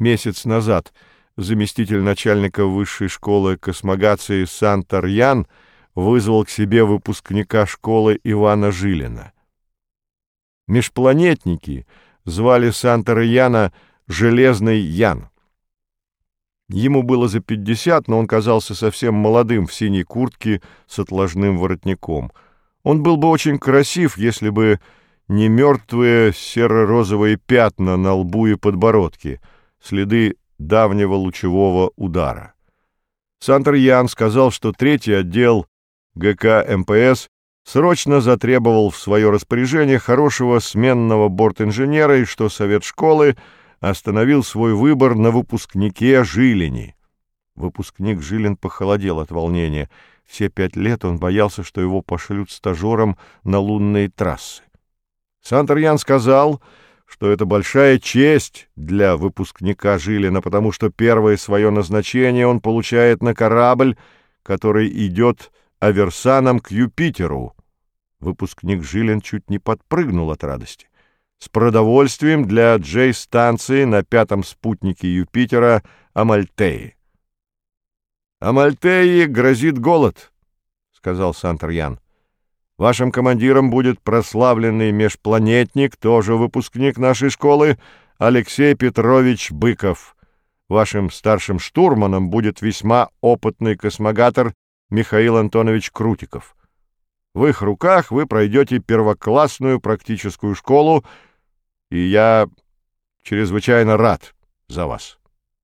Месяц назад заместитель начальника высшей школы космогации Сантар-Ян вызвал к себе выпускника школы Ивана Жилина. Межпланетники звали Сантара-Яна «Железный Ян». Ему было за 50, но он казался совсем молодым в синей куртке с отложным воротником. Он был бы очень красив, если бы не мертвые серо-розовые пятна на лбу и подбородке, следы давнего лучевого удара. Сантар-Ян сказал, что третий отдел ГК МПС срочно затребовал в свое распоряжение хорошего сменного бортинженера и что совет школы остановил свой выбор на выпускнике Жилине. Выпускник Жилин похолодел от волнения. Все 5 лет он боялся, что его пошлют стажером на лунные трассы. Сантар-Ян сказал, что это большая честь для выпускника Жилина, потому что первое свое назначение он получает на корабль, который идет аверсаном к Юпитеру. Выпускник Жилин чуть не подпрыгнул от радости. С продовольствием для Джей-станции на 5-м спутнике Юпитера Амальтеи. «Амальтеи грозит голод», — сказал Сантар-Ян. «Вашим командиром будет прославленный межпланетник, тоже выпускник нашей школы, Алексей Петрович Быков. Вашим старшим штурманом будет весьма опытный космогатор Михаил Антонович Крутиков. В их руках вы пройдете первоклассную практическую школу, и я чрезвычайно рад за вас».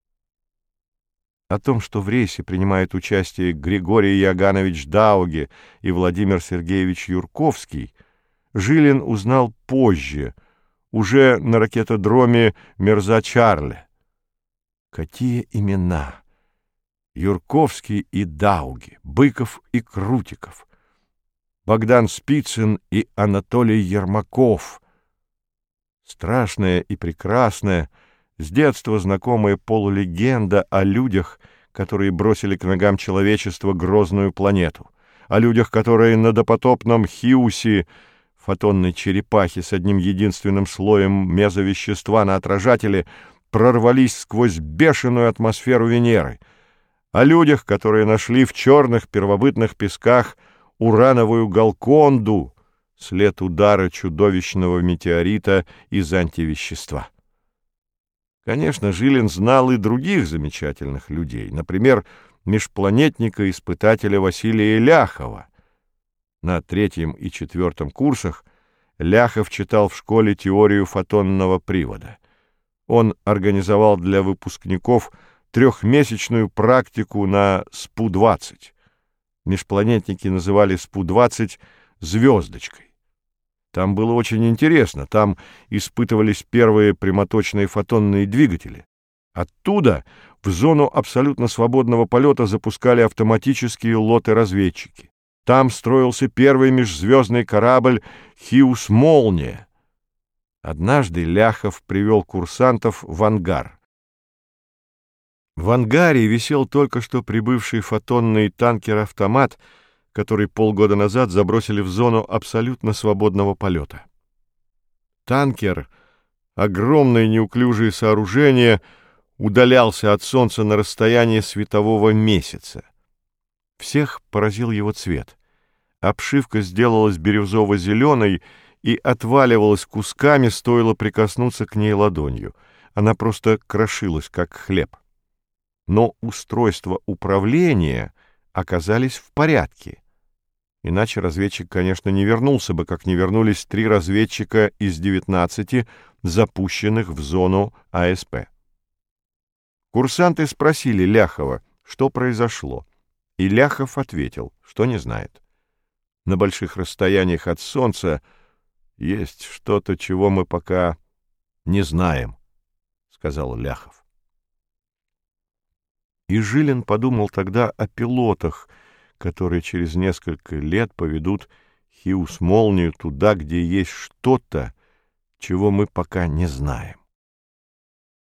О том, что в рейсе принимают участие Григорий Иоганнович Дауге и Владимир Сергеевич Юрковский, Жилин узнал позже, уже на ракетодроме Мирза-Чарле. Какие имена! Юрковский и Дауге, Быков и Крутиков, Богдан Спицын и Анатолий Ермаков. Страшная и прекрасная, с детства знакомая полулегенда о людях, которые бросили к ногам человечества грозную планету, о людях, которые на допотопном Хиусе, фотонной черепахе с одним единственным слоем мезовещества на отражателе, прорвались сквозь бешеную атмосферу Венеры, о людях, которые нашли в черных первобытных песках урановую Галконду, след удара чудовищного метеорита из антивещества. Конечно, Жилин знал и других замечательных людей, например, межпланетника-испытателя Василия Ляхова. На 3-м и 4-м курсах Ляхов читал в школе теорию фотонного привода. Он организовал для выпускников 3-месячную практику на СПУ-20. Межпланетники называли СПУ-20 «звездочкой». Там было очень интересно, там испытывались первые прямоточные фотонные двигатели. Оттуда в зону абсолютно свободного полета запускали автоматические лоты-разведчики. Там строился первый межзвездный корабль «Хиус-Молния». Однажды Ляхов привел курсантов в ангар. В ангаре висел только что прибывший фотонный танкер-автомат, который полгода назад забросили в зону абсолютно свободного полета. Танкер, огромное неуклюжее сооружение, удалялся от Солнца на расстояние светового месяца. Всех поразил его цвет. Обшивка сделалась бирюзово-зеленой и отваливалась кусками, стоило прикоснуться к ней ладонью. Она просто крошилась, как хлеб. Но устройства управления оказались в порядке. Иначе разведчик, конечно, не вернулся бы, как не вернулись 3 разведчика из 19, запущенных в зону АСП. Курсанты спросили Ляхова, что произошло, и Ляхов ответил, что не знает. На больших расстояниях от Солнца есть что-то, чего мы пока не знаем, — сказал Ляхов. И Жилин подумал тогда о пилотах, которые через несколько лет поведут Хиус-Молнию туда, где есть что-то, чего мы пока не знаем.